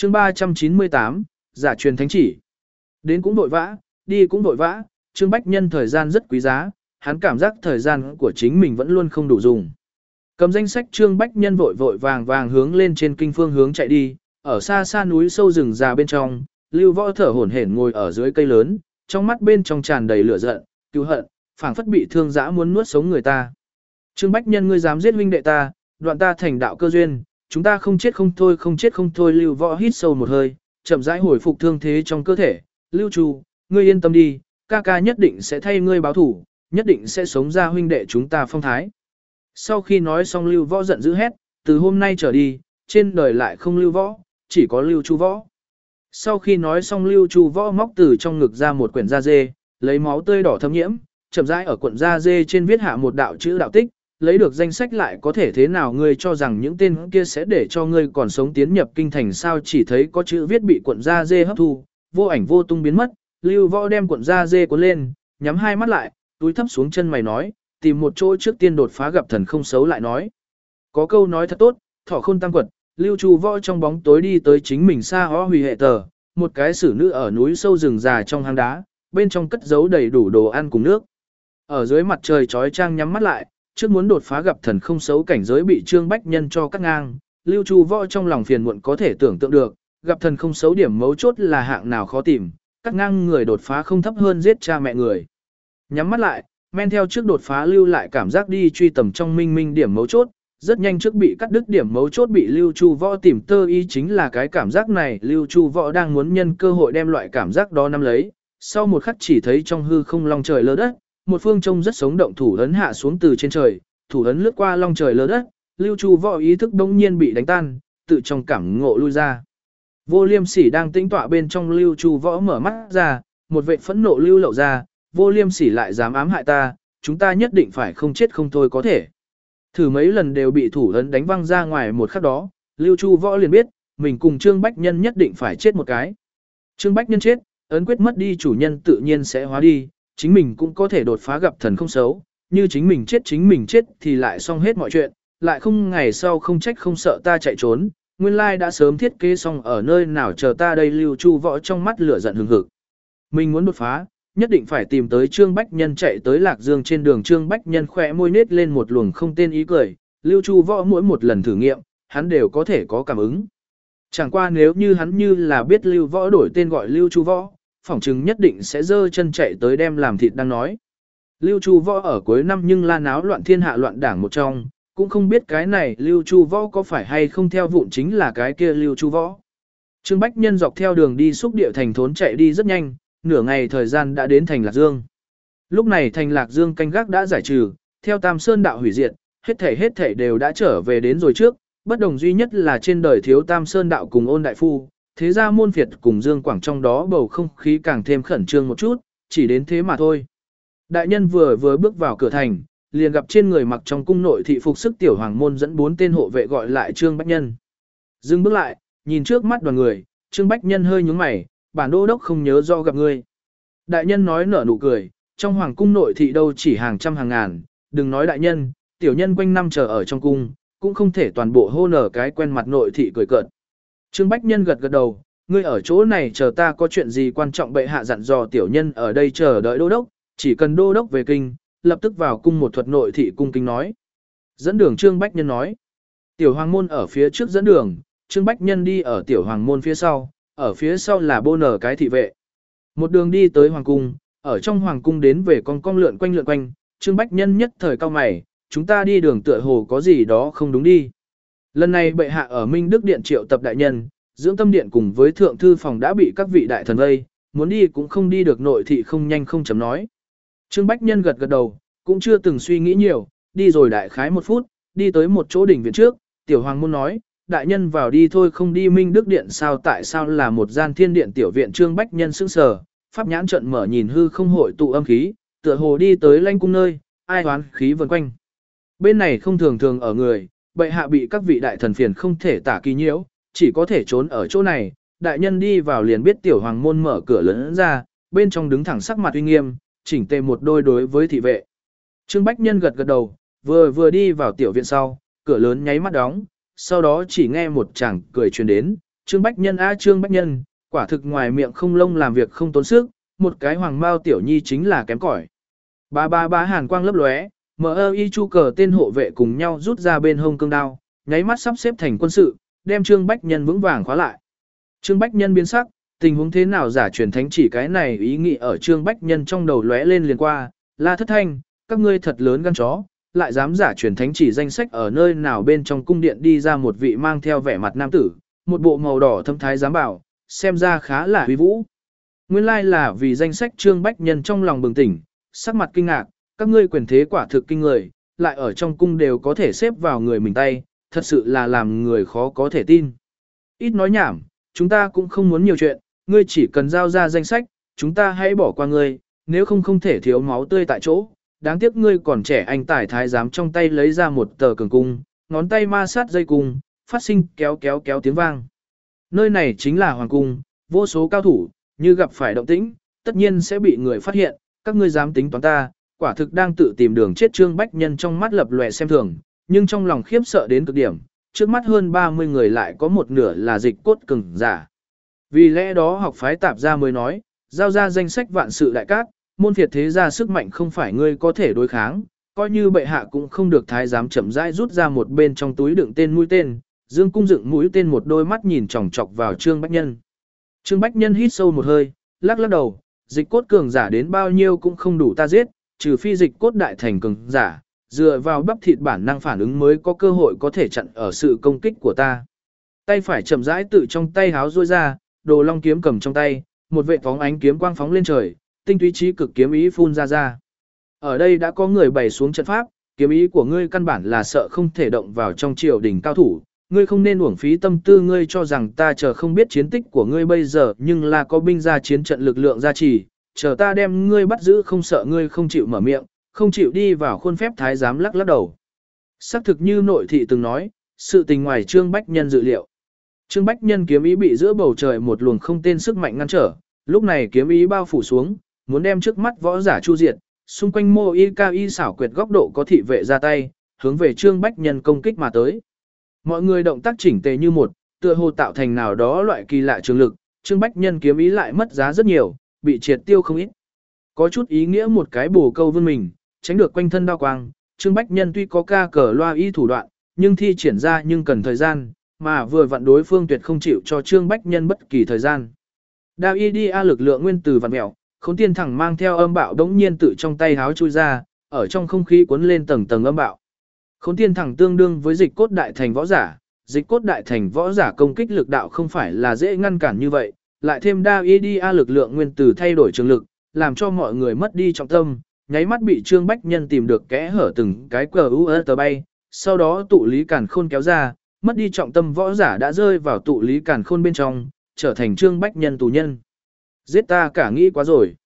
chương 398, giả truyền thánh chỉ. Đến cũng vội vã, đi cũng vội vã, Trương Bách Nhân thời gian rất quý giá, hắn cảm giác thời gian của chính mình vẫn luôn không đủ dùng. Cầm danh sách Trương Bách Nhân vội vội vàng vàng hướng lên trên kinh phương hướng chạy đi, ở xa xa núi sâu rừng già bên trong, Lưu Võ thở hổn hển ngồi ở dưới cây lớn, trong mắt bên trong tràn đầy lửa giận, cứu hận, phảng phất bị thương dã muốn nuốt sống người ta. Trương Bách Nhân, ngươi dám giết huynh đệ ta, đoạn ta thành đạo cơ duyên, chúng ta không chết không thôi, không chết không thôi. Lưu Võ hít sâu một hơi, chậm rãi hồi phục thương thế trong cơ thể. Lưu Chu, ngươi yên tâm đi, ca ca nhất định sẽ thay ngươi báo thủ, nhất định sẽ sống ra huynh đệ chúng ta phong thái. Sau khi nói xong, Lưu Võ giận dữ hét, từ hôm nay trở đi, trên đời lại không Lưu Võ, chỉ có Lưu Chu Võ. Sau khi nói xong, Lưu Chu Võ móc từ trong ngực ra một quyển da dê, lấy máu tươi đỏ thấm nhiễm, chậm rãi ở cuộn da dê trên viết hạ một đạo chữ đạo tích, lấy được danh sách lại có thể thế nào, ngươi cho rằng những tên kia sẽ để cho ngươi còn sống tiến nhập kinh thành sao? Chỉ thấy có chữ viết bị cuộn da dê hấp thu, vô ảnh vô tung biến mất. Lưu Võ đem cuộn da dê cuốn lên, nhắm hai mắt lại, túi thấp xuống chân mày nói, tìm một chỗ trước tiên đột phá, gặp thần không xấu lại nói. Có câu nói thật tốt, thọ khôn tăng quật. Lưu Chu Võ trong bóng tối đi tới chính mình xa hó hủy hệ tờ, một cái xử nữ ở núi sâu rừng già trong hang đá, bên trong cất giấu đầy đủ đồ ăn cùng nước. Ở dưới mặt trời chói chang nhắm mắt lại, trước muốn đột phá gặp thần không xấu cảnh giới bị Trương Bách Nhân cho cắt ngang, Lưu Chu Võ trong lòng phiền muộn có thể tưởng tượng được, gặp thần không xấu điểm mấu chốt là hạng nào khó tìm, cắt ngang người đột phá không thấp hơn giết cha mẹ người. Nhắm mắt lại, men theo trước đột phá lưu lại cảm giác đi truy tầm trong minh minh điểm mấu chốt, rất nhanh trước bị cắt đứt điểm mấu chốt bị Lưu Chu Võ tìm tơ ý, chính là cái cảm giác này. Lưu Chu Võ đang muốn nhân cơ hội đem loại cảm giác đó nắm lấy, sau một khắc chỉ thấy trong hư không long trời lơ đất, một phương trông rất sống động thủ ấn hạ xuống từ trên trời, thủ ấn lướt qua long trời lơ đất, Lưu Chu Võ ý thức đông nhiên bị đánh tan, tự trong cảm ngộ lui ra. Vô Liêm Sỉ đang tĩnh tọa bên trong, Lưu Chu Võ mở mắt ra, một vệ phẫn nộ lưu lậu ra, Vô Liêm Sỉ lại dám ám hại ta, chúng ta nhất định phải không chết không thôi có thể. Thử mấy lần đều bị thủ ấn đánh văng ra ngoài, một khắc đó, Lưu Chu Võ liền biết, mình cùng Trương Bách Nhân nhất định phải chết một cái. Trương Bách Nhân chết, ấn quyết mất đi chủ nhân tự nhiên sẽ hóa đi, chính mình cũng có thể đột phá gặp thần không xấu, như chính mình chết thì lại xong hết mọi chuyện, lại không ngày sau không trách không sợ ta chạy trốn, nguyên lai đã sớm thiết kế xong ở nơi nào chờ ta đây. Lưu Chu Võ trong mắt lửa giận hừng hực. Mình muốn đột phá, nhất định phải tìm tới Trương Bách Nhân. Chạy tới Lạc Dương trên đường, Trương Bách Nhân khỏe môi nết lên một luồng không tên ý cười, Lưu Chu Võ mỗi một lần thử nghiệm, hắn đều có thể có cảm ứng. Chẳng qua nếu như hắn như là biết Lưu Võ đổi tên gọi Lưu Chu Võ, phỏng chừng nhất định sẽ giơ chân chạy tới đem làm thịt đang nói. Lưu Chu Võ ở cuối năm nhưng la náo loạn thiên hạ loạn đảng một trong, cũng không biết cái này Lưu Chu Võ có phải hay không theo vụn chính là cái kia Lưu Chu Võ. Trương Bách Nhân dọc theo đường đi xúc địa thành thốn chạy đi rất nhanh, nửa ngày thời gian đã đến thành Lạc Dương. Lúc này thành Lạc Dương canh gác đã giải trừ, theo Tam Sơn đạo hủy diệt, hết thảy đều đã trở về đến rồi trước, bất đồng duy nhất là trên đời thiếu Tam Sơn đạo cùng Ôn đại phu, thế ra môn phiệt cùng Dương Quảng, trong đó bầu không khí càng thêm khẩn trương một chút, chỉ đến thế mà thôi. Đại nhân vừa bước vào cửa thành, liền gặp trên người mặc trong cung nội thị phục sức tiểu hoàng môn dẫn 4 tên hộ vệ gọi lại Trương Bách Nhân. Dừng bước lại, nhìn trước mắt đoàn người, Trương Bách Nhân hơi nhướng mày, bản đô đốc không nhớ do gặp ngươi. Đại nhân nói nở nụ cười, trong hoàng cung nội thị đâu chỉ hàng trăm hàng ngàn, đừng nói đại nhân, tiểu nhân quanh năm chờ ở trong cung, cũng không thể toàn bộ hô nở cái quen mặt nội thị cười cợt. Trương Bách Nhân gật đầu, ngươi ở chỗ này chờ ta, có chuyện gì quan trọng bệ hạ dặn dò tiểu nhân ở đây chờ đợi đô đốc, chỉ cần đô đốc về kinh, lập tức vào cung. Một thuật nội thị cung kính nói. Dẫn đường Trương Bách Nhân nói. Tiểu hoàng môn ở phía trước dẫn đường, Trương Bách Nhân đi ở tiểu hoàng môn phía sau, ở phía sau là bô nở cái thị vệ. Một đường đi tới hoàng cung, ở trong hoàng cung đến về con lượn quanh, Trương Bách Nhân nhất thời cao mày, chúng ta đi đường tựa hồ có gì đó không đúng đi. Lần này bệ hạ ở Minh Đức Điện triệu tập đại nhân, dưỡng tâm điện cùng với thượng thư phòng đã bị các vị đại thần vây, muốn đi cũng không đi được, nội thị không nhanh không chậm nói. Trương Bách Nhân gật đầu, cũng chưa từng suy nghĩ nhiều, đi rồi đại khái 1 phút, đi tới một chỗ đỉnh viện trước, tiểu hoàng môn nói, đại nhân vào đi thôi, không đi Minh Đức Điện sao? Tại sao là một gian thiên điện tiểu viện? Trương Bách Nhân sững sờ, pháp nhãn trận mở nhìn hư không hội tụ âm khí, tựa hồ đi tới lanh cung nơi, ai hoán khí vần quanh. Bên này không thường ở người, bệ hạ bị các vị đại thần phiền không thể tả kỳ nhiễu, chỉ có thể trốn ở chỗ này. Đại nhân đi vào liền biết tiểu hoàng môn mở cửa lớn ra, bên trong đứng thẳng sắc mặt uy nghiêm, chỉnh tề một đôi đối với thị vệ. Trương Bách Nhân gật đầu, vừa đi vào tiểu viện sau, cửa lớn nháy mắt đóng, sau đó chỉ nghe một chàng cười truyền đến, Trương Bách Nhân a Trương Bách Nhân, quả thực ngoài miệng không lông làm việc không tốn sức, một cái hoàng mao tiểu nhi chính là kém cỏi. Ba hàn quang lấp lóe, MI chu cờ tên hộ vệ cùng nhau rút ra bên hông cương đao, nháy mắt sắp xếp thành quân sự, đem Trương Bách Nhân vững vàng khóa lại. Trương Bách Nhân biến sắc, tình huống thế nào giả truyền thánh chỉ cái này ý nghĩ ở Trương Bách Nhân trong đầu lóe lên liền qua, La Thất Thanh, các ngươi thật lớn gan chó, lại dám giả truyền thánh chỉ danh sách ở nơi nào bên trong cung điện đi ra một vị mang theo vẻ mặt nam tử, một bộ màu đỏ thâm thái giám bảo, xem ra khá là uy vũ. Nguyên lai là vì danh sách Trương Bách Nhân trong lòng bừng tỉnh, sắc mặt kinh ngạc, các ngươi quyền thế quả thực kinh người, lại ở trong cung đều có thể xếp vào người mình tay, thật sự là làm người khó có thể tin. Ít nói nhảm, chúng ta cũng không muốn nhiều chuyện, ngươi chỉ cần giao ra danh sách, chúng ta hãy bỏ qua ngươi, nếu không thể thiếu máu tươi tại chỗ. Đáng tiếc ngươi còn trẻ, anh tài thái giám trong tay lấy ra một tờ cường cung, ngón tay ma sát dây cung, phát sinh kéo kéo kéo tiếng vang. Nơi này chính là hoàng cung, vô số cao thủ, như gặp phải động tĩnh, tất nhiên sẽ bị người phát hiện, các ngươi dám tính toán ta, quả thực đang tự tìm đường chết. Trương Bách Nhân trong mắt lập lòe xem thường, nhưng trong lòng khiếp sợ đến cực điểm, trước mắt hơn 30 người lại có một nửa là dịch cốt cường giả. Vì lẽ đó học phái tạp gia mới nói, giao ra danh sách vạn sự đại cát, môn phiệt thế gia sức mạnh không phải ngươi có thể đối kháng, coi như bệ hạ cũng không được. Thái giám chậm rãi rút ra một bên trong túi đựng tên mũi tên, dương cung dựng mũi tên, một đôi mắt nhìn chòng chọc vào Trương Bách Nhân. Trương Bách Nhân hít sâu một hơi, lắc lắc đầu, dịch cốt cường giả đến bao nhiêu cũng không đủ ta giết, trừ phi dịch cốt đại thành cường giả, dựa vào bắp thịt bản năng phản ứng mới có cơ hội có thể chặn ở sự công kích của ta. Tay phải chậm rãi tự trong tay háo duỗi ra, đồ long kiếm cầm trong tay, một vệ phóng ánh kiếm quang phóng lên trời, tinh túy trí cực kiếm ý phun ra ra. Ở đây đã có người bày xuống trận pháp, kiếm ý của ngươi căn bản là sợ không thể động vào trong triều đình cao thủ, ngươi không nên uổng phí tâm tư. Ngươi cho rằng ta chờ không biết chiến tích của ngươi bây giờ, nhưng là có binh ra chiến trận lực lượng gia trì, chờ ta đem ngươi bắt giữ không sợ ngươi không chịu mở miệng, không chịu đi vào khuôn phép. Thái giám lắc lắc đầu. Xác thực như nội thị từng nói, sự tình ngoài Trương Bách Nhân dự liệu. Trương Bách Nhân kiếm ý bị giữa bầu trời một luồng không tên sức mạnh ngăn trở, lúc này kiếm ý bao phủ xuống, muốn đem trước mắt võ giả chu diệt, xung quanh mô y ca y xảo quyệt góc độ có thị vệ ra tay, hướng về Trương Bách Nhân công kích mà tới. Mọi người động tác chỉnh tề như một, tựa hồ tạo thành nào đó loại kỳ lạ trường lực, Trương Bách Nhân kiếm ý lại mất giá rất nhiều, bị triệt tiêu không ít. Có chút ý nghĩa một cái bổ câu vươn mình, tránh được quanh thân đao quang, Trương Bách Nhân tuy có ca cờ loa y thủ đoạn, nhưng thi triển ra nhưng cần thời gian, mà vừa vặn đối phương tuyệt không chịu cho Trương Bách Nhân bất kỳ thời gian. Đao y đi a lực lượng nguyên từ vặn mèo, Khốn Tiên Thẳng mang theo âm bạo đống nhiên tự trong tay háo chui ra, ở trong không khí cuốn lên tầng tầng âm bạo. Khốn Tiên Thẳng tương đương với dịch cốt đại thành võ giả, dịch cốt đại thành võ giả công kích lực đạo không phải là dễ ngăn cản như vậy, lại thêm đao y đi a lực lượng nguyên từ thay đổi trường lực, làm cho mọi người mất đi trọng tâm, nháy mắt bị Trương Bách Nhân tìm được kẽ hở từng cái tờ bay, sau đó tụ lý càn khôn kéo ra, mất đi trọng tâm võ giả đã rơi vào tụ lý càn khôn bên trong, trở thành Trương Bách Nhân tù nhân. Giết ta cả nghĩ quá rồi.